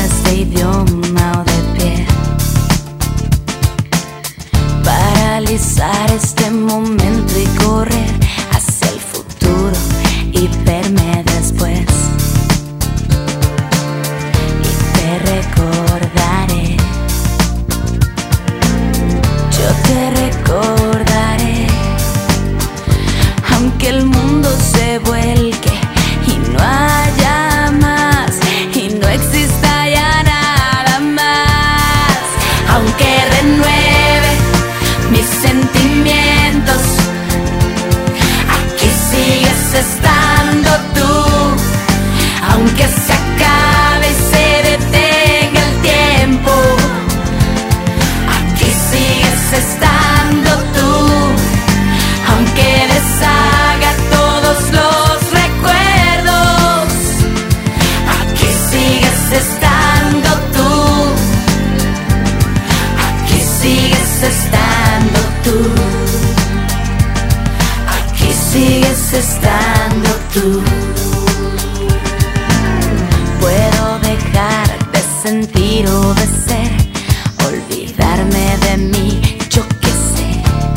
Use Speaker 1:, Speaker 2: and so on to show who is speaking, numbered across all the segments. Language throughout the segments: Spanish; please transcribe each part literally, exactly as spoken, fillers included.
Speaker 1: cambias de idioma o de pie. Paralizar este momento y correr hacia el futuro y verme después. Y te recordaré, yo te recordaré, aunque el mundo se vuelque y no haya más, y no exista ya nada más. Aunque renueve mis sentimientos, aquí sigues estando tú. Aunque se acabe y se detenga el tiempo, aquí sigues estando tú. Aunque deshaga todos los recuerdos, aquí sigues estando tú. Aquí sigues estando tú. Aquí sigues estando tú. Puedo dejar de sentir o de ser, olvidarme de mí, yo qué sé.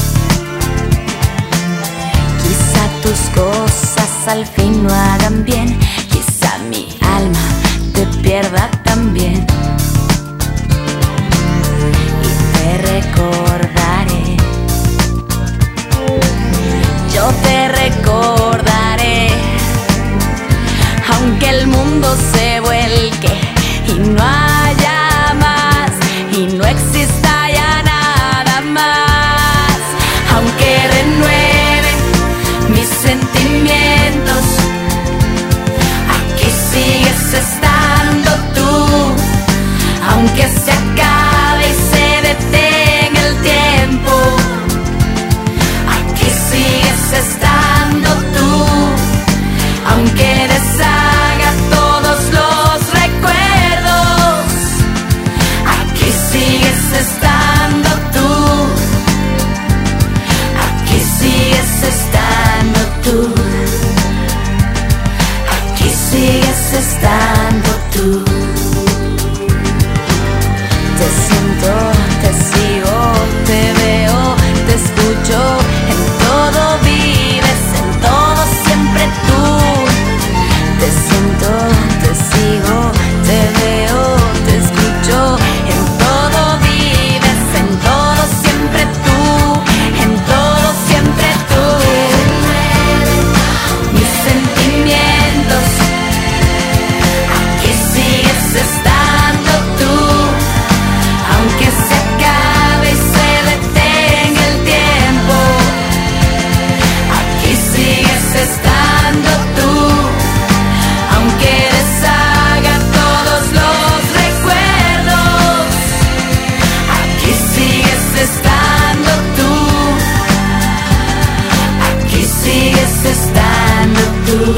Speaker 1: Quizá tus cosas al fin no hagan bien, quizá mi alma te pierda también. Y te recordaré, yo te recordaré, aunque el mundo se vuelque y no haya más, y no exista ya nada más. Aunque renueve mis sentimientos, aquí sigues estando tú. Aunque se acabe y se detenga el tiempo, aquí sigues estando tú. Aunque deshaga todos los recuerdos, aquí sigues estando tú. Aquí sigues estando tú. Aquí sigues estando tú. Te siento, te sigo, te veo, te escucho, en todo vives, en todo siempre tú. Te siento, te sigo, te veo, te escucho, en todo vives, en todo siempre tú, en todo siempre tú. Mis sentimientos, aquí sigues estando tú. Aunque se acabe y se detenga el tiempo, aquí sigues estando tú. Aunque deshaga todos los recuerdos, aquí sigues estando tú. Aquí sigues estando tú.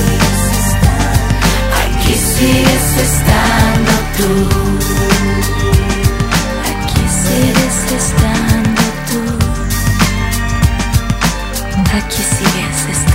Speaker 1: Aquí sigues estando tú. Aquí sigues estando tú. Aquí sigues estando.